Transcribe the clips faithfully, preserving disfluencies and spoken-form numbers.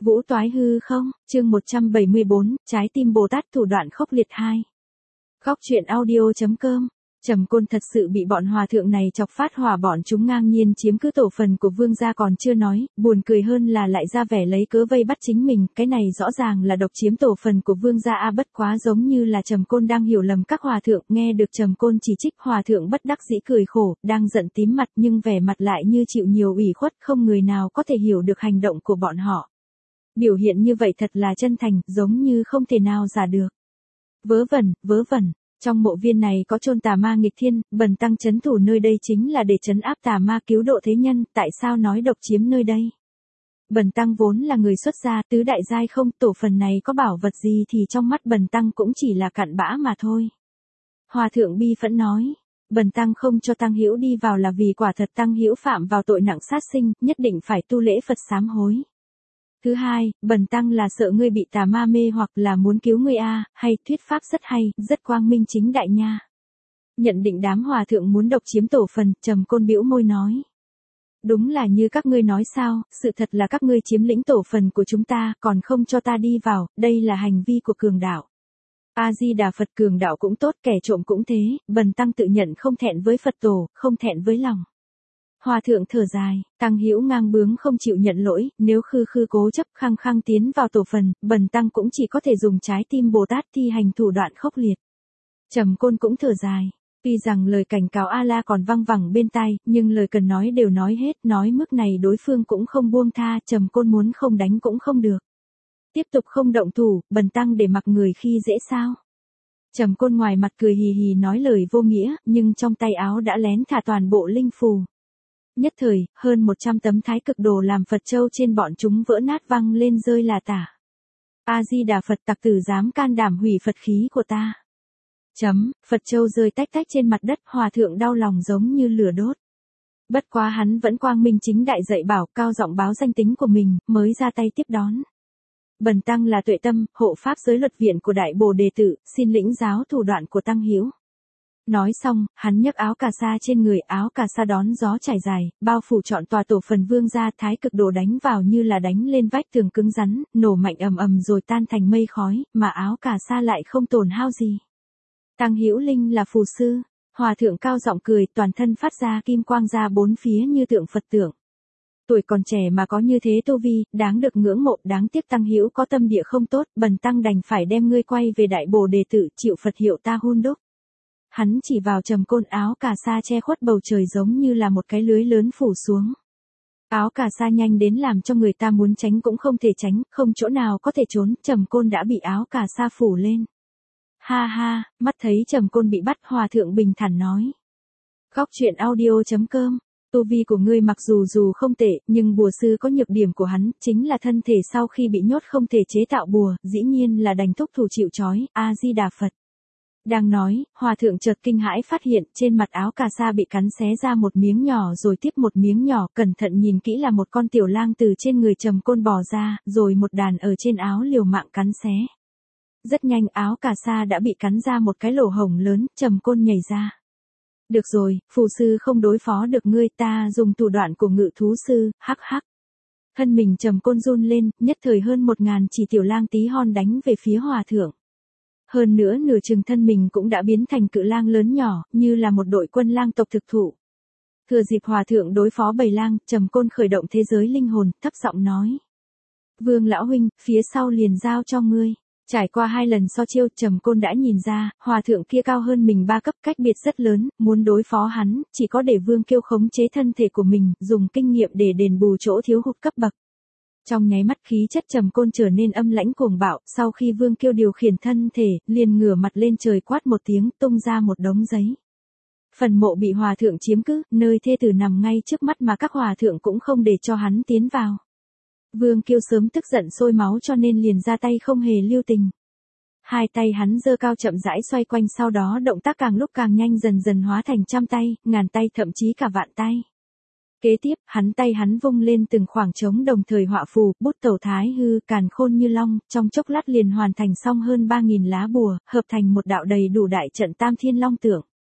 Vũ toái hư không, chương một trăm bảy mươi bốn, trái tim Bồ Tát thủ đoạn khốc liệt hai. Khóc chuyện audio.com. Trầm Côn thật sự bị bọn hòa thượng này chọc phát hỏa, bọn chúng ngang nhiên chiếm cứ tổ phần của vương gia còn chưa nói, buồn cười hơn là lại ra vẻ lấy cớ vây bắt chính mình, cái này rõ ràng là độc chiếm tổ phần của vương gia a. Bất quá giống như là Trầm Côn đang hiểu lầm các hòa thượng, nghe được Trầm Côn chỉ trích, hòa thượng bất đắc dĩ cười khổ, đang giận tím mặt nhưng vẻ mặt lại như chịu nhiều ủy khuất, không người nào có thể hiểu được hành động của bọn họ. Biểu hiện như vậy thật là chân thành, giống như không thể nào giả được. Vớ vẩn, vớ vẩn. Trong mộ viên này có chôn tà ma nghịch thiên, bần tăng trấn thủ nơi đây chính là để trấn áp tà ma cứu độ thế nhân, tại sao nói độc chiếm nơi đây? Bần tăng vốn là người xuất gia, tứ đại giai không, tổ phần này có bảo vật gì thì trong mắt bần tăng cũng chỉ là cặn bã mà thôi. Hòa thượng bi phẫn nói, bần tăng không cho tăng hữu đi vào là vì quả thật tăng hữu phạm vào tội nặng sát sinh, nhất định phải tu lễ Phật sám hối. Thứ hai, bần tăng là sợ ngươi bị tà ma mê hoặc là muốn cứu ngươi a, hay thuyết pháp rất hay, rất quang minh chính đại nha. Nhận định đám hòa thượng muốn độc chiếm tổ phần, Trầm Côn bĩu môi nói. Đúng là như các ngươi nói sao, sự thật là các ngươi chiếm lĩnh tổ phần của chúng ta, còn không cho ta đi vào, đây là hành vi của cường đạo. A-di-đà Phật, cường đạo cũng tốt, kẻ trộm cũng thế, bần tăng tự nhận không thẹn với Phật tổ, không thẹn với lòng. Hòa thượng thở dài, tăng hữu ngang bướng không chịu nhận lỗi, nếu khư khư cố chấp khăng khăng tiến vào tổ phần, bần tăng cũng chỉ có thể dùng trái tim Bồ Tát thi hành thủ đoạn khốc liệt. Trầm Côn cũng thở dài, tuy rằng lời cảnh cáo A-la còn văng vẳng bên tai, nhưng lời cần nói đều nói hết, nói mức này đối phương cũng không buông tha, Trầm Côn muốn không đánh cũng không được. Tiếp tục không động thủ, bần tăng để mặc người khi dễ sao? Trầm Côn ngoài mặt cười hì hì nói lời vô nghĩa, nhưng trong tay áo đã lén thả toàn bộ linh phù. Nhất thời, hơn một trăm tấm thái cực đồ làm Phật châu trên bọn chúng vỡ nát văng lên rơi là tả. A-di-đà Phật, tặc tử dám can đảm hủy Phật khí của ta. Chấm, Phật châu rơi tách tách trên mặt đất, hòa thượng đau lòng giống như lửa đốt. Bất quá hắn vẫn quang minh chính đại dạy bảo, cao giọng báo danh tính của mình, mới ra tay tiếp đón. Bần tăng là Tuệ Tâm, hộ pháp giới luật viện của Đại Bồ Đề Tử, xin lĩnh giáo thủ đoạn của tăng hữu. Nói xong, hắn nhấc áo cà sa trên người, áo cà sa đón gió trải dài, bao phủ trọn tòa tổ phần vương gia, thái cực đồ đánh vào như là đánh lên vách tường cứng rắn, nổ mạnh ầm ầm rồi tan thành mây khói, mà áo cà sa lại không tổn hao gì. Tăng hữu linh là phù sư, hòa thượng cao giọng cười, toàn thân phát ra kim quang ra bốn phía như tượng Phật tượng. Tuổi còn trẻ mà có như thế tu vi, đáng được ngưỡng mộ, đáng tiếc tăng hữu có tâm địa không tốt, bần tăng đành phải đem ngươi quay về Đại Bồ Đề Tự, chịu Phật hiệu ta hun đúc. Hắn chỉ vào Trầm Côn, áo cà sa che khuất bầu trời giống như là một cái lưới lớn phủ xuống. Áo cà sa nhanh đến làm cho người ta muốn tránh cũng không thể tránh, không chỗ nào có thể trốn, Trầm Côn đã bị áo cà sa phủ lên. Ha ha, mắt thấy Trầm Côn bị bắt, hòa thượng bình thản nói. Khóc chuyện audio.com. Tu vi của ngươi mặc dù dù không tệ, nhưng bùa sư có nhược điểm của hắn, chính là thân thể sau khi bị nhốt không thể chế tạo bùa, dĩ nhiên là đành thúc thủ chịu trói, A-di-đà Phật. Đang nói, hòa thượng chợt kinh hãi phát hiện trên mặt áo cà sa bị cắn xé ra một miếng nhỏ rồi tiếp một miếng nhỏ, cẩn thận nhìn kỹ là một con tiểu lang từ trên người Trầm Côn bò ra, rồi một đàn ở trên áo liều mạng cắn xé. Rất nhanh áo cà sa đã bị cắn ra một cái lỗ hổng lớn, Trầm Côn nhảy ra. Được rồi, phù sư không đối phó được ngươi, ta dùng thủ đoạn của ngự thú sư, hắc hắc. Thân mình Trầm Côn run lên, nhất thời hơn một ngàn chỉ tiểu lang tí hon đánh về phía hòa thượng. Hơn nữa nửa chừng thân mình cũng đã biến thành cự lang lớn nhỏ, như là một đội quân lang tộc thực thụ. Thừa dịp hòa thượng đối phó bầy lang, Trầm Côn khởi động thế giới linh hồn, thấp giọng nói. Vương lão huynh, phía sau liền giao cho ngươi. Trải qua hai lần so chiêu, Trầm Côn đã nhìn ra, hòa thượng kia cao hơn mình ba cấp, cách biệt rất lớn, muốn đối phó hắn, chỉ có để Vương Kiêu khống chế thân thể của mình, dùng kinh nghiệm để đền bù chỗ thiếu hụt cấp bậc. Trong nháy mắt khí chất Trầm Côn trở nên âm lãnh cuồng bạo, sau khi Vương Kiêu điều khiển thân thể, liền ngửa mặt lên trời quát một tiếng, tung ra một đống giấy. Phần mộ bị hòa thượng chiếm cứ, nơi thê tử nằm ngay trước mắt mà các hòa thượng cũng không để cho hắn tiến vào. Vương Kiêu sớm tức giận sôi máu cho nên liền ra tay không hề lưu tình. Hai tay hắn giơ cao chậm rãi xoay quanh, sau đó động tác càng lúc càng nhanh, dần dần hóa thành trăm tay, ngàn tay, thậm chí cả vạn tay. Kế tiếp, hắn tay hắn vung lên từng khoảng trống đồng thời họa phù, bút tẩu thái hư, càn khôn như long, trong chốc lát liền hoàn thành xong hơn ba nghìn lá bùa, hợp thành một đạo đầy đủ đại trận Tam Thiên Long Tượng.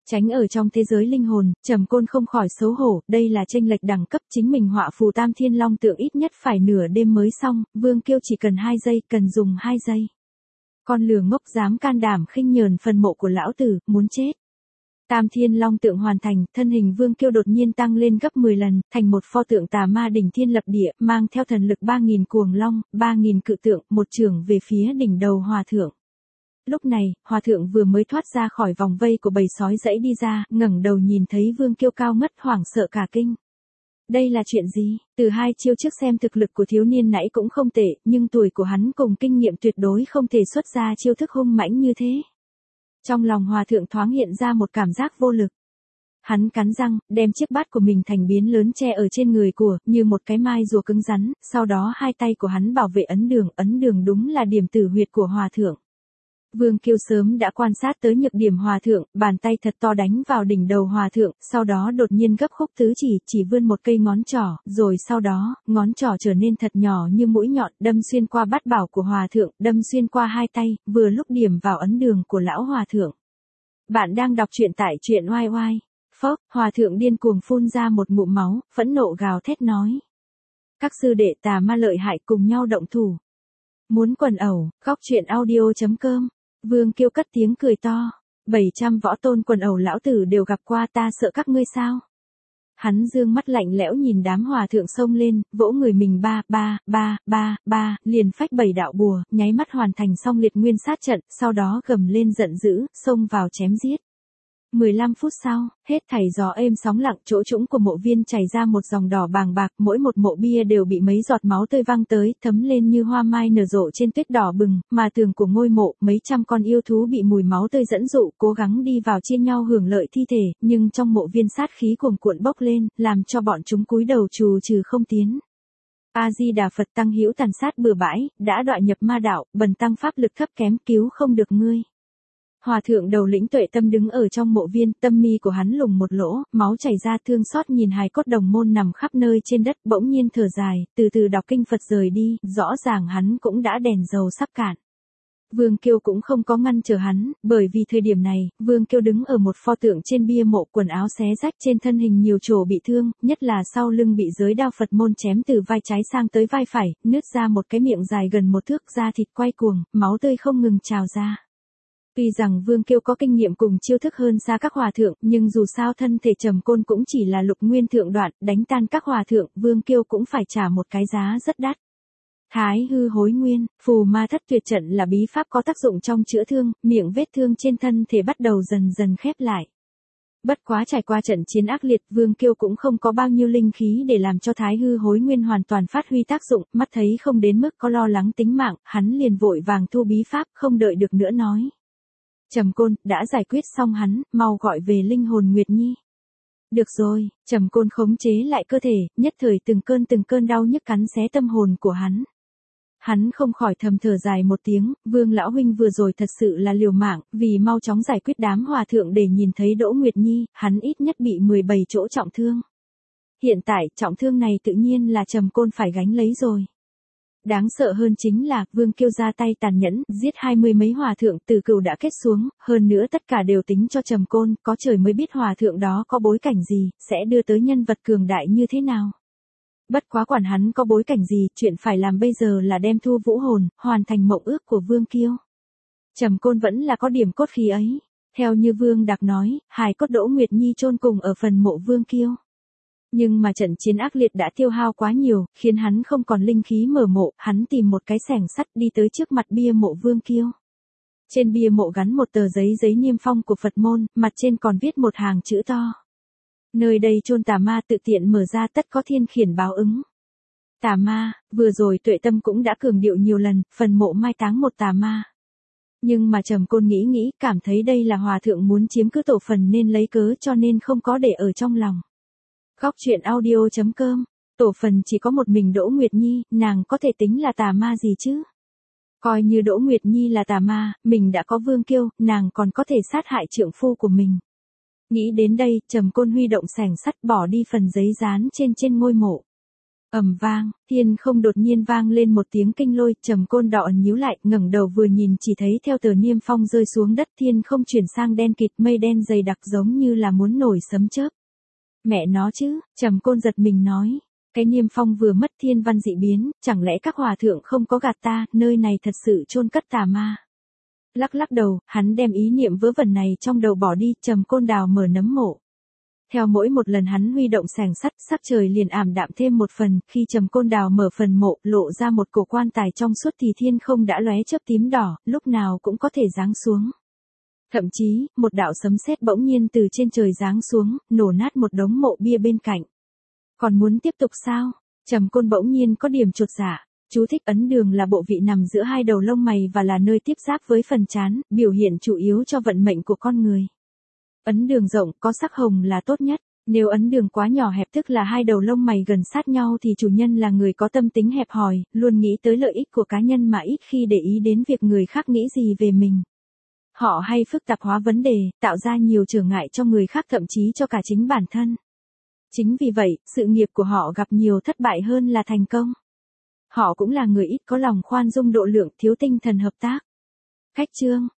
Tránh ở trong thế giới linh hồn, Trầm Côn không khỏi xấu hổ, đây là chênh lệch đẳng cấp, chính mình họa phù Tam Thiên Long tượng ít nhất phải nửa đêm mới xong, Vương Kiêu chỉ cần hai giây, cần dùng hai giây. Con lừa ngốc dám can đảm khinh nhờn phần mộ của lão tử, muốn chết. Tam Thiên Long tượng hoàn thành, thân hình Vương Kiêu đột nhiên tăng lên gấp mười lần, thành một pho tượng tà ma đỉnh thiên lập địa, mang theo thần lực ba nghìn cuồng long, ba nghìn cự tượng, một chưởng về phía đỉnh đầu hòa thượng. Lúc này, hòa thượng vừa mới thoát ra khỏi vòng vây của bầy sói dãy đi ra, ngẩng đầu nhìn thấy Vương Kiêu cao ngất hoảng sợ cả kinh. Đây là chuyện gì? Từ hai chiêu trước xem thực lực của thiếu niên nãy cũng không tệ, nhưng tuổi của hắn cùng kinh nghiệm tuyệt đối không thể xuất ra chiêu thức hung mãnh như thế. Trong lòng hòa thượng thoáng hiện ra một cảm giác vô lực. Hắn cắn răng, đem chiếc bát của mình thành biến lớn che ở trên người của, như một cái mai rùa cứng rắn, sau đó hai tay của hắn bảo vệ ấn đường, ấn đường đúng là điểm tử huyệt của hòa thượng. Vương Kiêu sớm đã quan sát tới nhược điểm hòa thượng, bàn tay thật to đánh vào đỉnh đầu hòa thượng, sau đó đột nhiên gấp khúc tứ chỉ, chỉ vươn một cây ngón trỏ, rồi sau đó, ngón trỏ trở nên thật nhỏ như mũi nhọn, đâm xuyên qua bát bảo của hòa thượng, đâm xuyên qua hai tay, vừa lúc điểm vào ấn đường của lão hòa thượng. Bạn đang đọc truyện tại truyện oai oai. Phốc, hòa thượng điên cuồng phun ra một ngụm máu, phẫn nộ gào thét nói. Các sư đệ tà ma lợi hại cùng nhau động thủ. Muốn quần ẩu, góc truyện audio chấm com. Vương Kiêu cất tiếng cười to. bảy trăm võ tôn quần ẩu lão tử đều gặp qua, ta sợ các ngươi sao? Hắn dương mắt lạnh lẽo nhìn đám hòa thượng xông lên, vỗ người mình ba, ba, ba, ba, ba, liền phách bảy đạo bùa, nháy mắt hoàn thành xong liệt nguyên sát trận, sau đó gầm lên giận dữ, xông vào chém giết. mười lăm phút sau, hết thảy gió êm sóng lặng, chỗ trũng của mộ viên chảy ra một dòng đỏ bàng bạc, mỗi một mộ bia đều bị mấy giọt máu tươi văng tới, thấm lên như hoa mai nở rộ trên tuyết đỏ bừng, mà tường của ngôi mộ, mấy trăm con yêu thú bị mùi máu tươi dẫn dụ, cố gắng đi vào chia nhau hưởng lợi thi thể, nhưng trong mộ viên sát khí cuồn cuộn bốc lên, làm cho bọn chúng cúi đầu trù trừ không tiến. A Di Đà Phật, tăng hữu tàn sát bừa bãi, đã đọa nhập ma đạo, bần tăng pháp lực thấp kém, cứu không được ngươi. Hòa thượng đầu lĩnh Tuệ Tâm đứng ở trong mộ viên, tâm mi của hắn lùng một lỗ, máu chảy ra, thương xót nhìn hài cốt đồng môn nằm khắp nơi trên đất, bỗng nhiên thở dài, từ từ đọc kinh Phật rời đi, rõ ràng hắn cũng đã đèn dầu sắp cạn. Vương Kiêu cũng không có ngăn trở hắn, bởi vì thời điểm này, Vương Kiêu đứng ở một pho tượng trên bia mộ, quần áo xé rách, trên thân hình nhiều chỗ bị thương, nhất là sau lưng bị giới đao Phật môn chém từ vai trái sang tới vai phải, nứt ra một cái miệng dài gần một thước, da thịt quay cuồng, máu tươi không ngừng trào ra. Tuy rằng Vương Kiêu có kinh nghiệm cùng chiêu thức hơn xa các hòa thượng, nhưng dù sao thân thể Trầm Côn cũng chỉ là lục nguyên thượng đoạn, đánh tan các hòa thượng, Vương Kiêu cũng phải trả một cái giá rất đắt. Thái hư hối nguyên, phù ma thất tuyệt trận là bí pháp có tác dụng trong chữa thương, miệng vết thương trên thân thể bắt đầu dần dần khép lại. Bất quá trải qua trận chiến ác liệt, Vương Kiêu cũng không có bao nhiêu linh khí để làm cho thái hư hối nguyên hoàn toàn phát huy tác dụng, mắt thấy không đến mức có lo lắng tính mạng, hắn liền vội vàng thu bí pháp, không đợi được nữa nói. Trầm Côn, đã giải quyết xong hắn, mau gọi về linh hồn Nguyệt Nhi. Được rồi, Trầm Côn khống chế lại cơ thể, nhất thời từng cơn từng cơn đau nhức cắn xé tâm hồn của hắn. Hắn không khỏi thầm thở dài một tiếng, Vương lão huynh vừa rồi thật sự là liều mạng, vì mau chóng giải quyết đám hòa thượng để nhìn thấy Đỗ Nguyệt Nhi, hắn ít nhất bị mười bảy chỗ trọng thương. Hiện tại, trọng thương này tự nhiên là Trầm Côn phải gánh lấy rồi. Đáng sợ hơn chính là, Vương Kiêu ra tay tàn nhẫn, giết hai mươi mấy hòa thượng, từ cừu đã kết xuống, hơn nữa tất cả đều tính cho Trầm Côn, có trời mới biết hòa thượng đó có bối cảnh gì, sẽ đưa tới nhân vật cường đại như thế nào. Bất quá quản hắn có bối cảnh gì, chuyện phải làm bây giờ là đem thu vũ hồn, hoàn thành mộng ước của Vương Kiêu. Trầm Côn vẫn là có điểm cốt khí ấy. Theo như Vương Đạc nói, hài cốt Đỗ Nguyệt Nhi chôn cùng ở phần mộ Vương Kiêu. Nhưng mà trận chiến ác liệt đã tiêu hao quá nhiều, khiến hắn không còn linh khí mở mộ, hắn tìm một cái xẻng sắt đi tới trước mặt bia mộ Vương Kiêu. Trên bia mộ gắn một tờ giấy giấy niêm phong của Phật môn, mặt trên còn viết một hàng chữ to. Nơi đây chôn tà ma, tự tiện mở ra tất có thiên khiển báo ứng. Tà ma, vừa rồi Tuệ Tâm cũng đã cường điệu nhiều lần, phần mộ mai táng một tà ma. Nhưng mà Trầm Côn nghĩ nghĩ, cảm thấy đây là hòa thượng muốn chiếm cứ tổ phần nên lấy cớ cho nên không có để ở trong lòng. Góc truyện audio chấm com, tổ phần chỉ có một mình Đỗ Nguyệt Nhi, nàng có thể tính là tà ma gì chứ? Coi như Đỗ Nguyệt Nhi là tà ma, mình đã có Vương Kiêu, nàng còn có thể sát hại trượng phu của mình. Nghĩ đến đây, Trầm Côn huy động xẻng sắt bỏ đi phần giấy dán trên trên ngôi mộ. Ầm vang, thiên không đột nhiên vang lên một tiếng kinh lôi, Trầm Côn đỏ ẩn nhíu lại, ngẩng đầu vừa nhìn chỉ thấy theo tờ niêm phong rơi xuống đất, thiên không chuyển sang đen kịt, mây đen dày đặc giống như là muốn nổi sấm chớp. Mẹ nó chứ, Trầm Côn giật mình nói, cái niêm phong vừa mất thiên văn dị biến, chẳng lẽ các hòa thượng không có gạt ta, nơi này thật sự chôn cất tà ma. Lắc lắc đầu, hắn đem ý niệm vớ vẩn này trong đầu bỏ đi, Trầm Côn đào mở nấm mộ. Theo mỗi một lần hắn huy động xẻng sắt, sắc trời liền ảm đạm thêm một phần, khi Trầm Côn đào mở phần mộ, lộ ra một cổ quan tài trong suốt thì thiên không đã lóe chớp tím đỏ, lúc nào cũng có thể giáng xuống. Thậm chí, một đạo sấm sét bỗng nhiên từ trên trời giáng xuống, nổ nát một đống mộ bia bên cạnh. Còn muốn tiếp tục sao? Trầm Côn bỗng nhiên có điểm chột dạ. Chú thích: ấn đường là bộ vị nằm giữa hai đầu lông mày và là nơi tiếp giáp với phần trán, biểu hiện chủ yếu cho vận mệnh của con người. Ấn đường rộng, có sắc hồng là tốt nhất. Nếu ấn đường quá nhỏ hẹp tức là hai đầu lông mày gần sát nhau thì chủ nhân là người có tâm tính hẹp hòi, luôn nghĩ tới lợi ích của cá nhân mà ít khi để ý đến việc người khác nghĩ gì về mình. Họ hay phức tạp hóa vấn đề, tạo ra nhiều trở ngại cho người khác thậm chí cho cả chính bản thân. Chính vì vậy, sự nghiệp của họ gặp nhiều thất bại hơn là thành công. Họ cũng là người ít có lòng khoan dung độ lượng, thiếu tinh thần hợp tác. Khách chương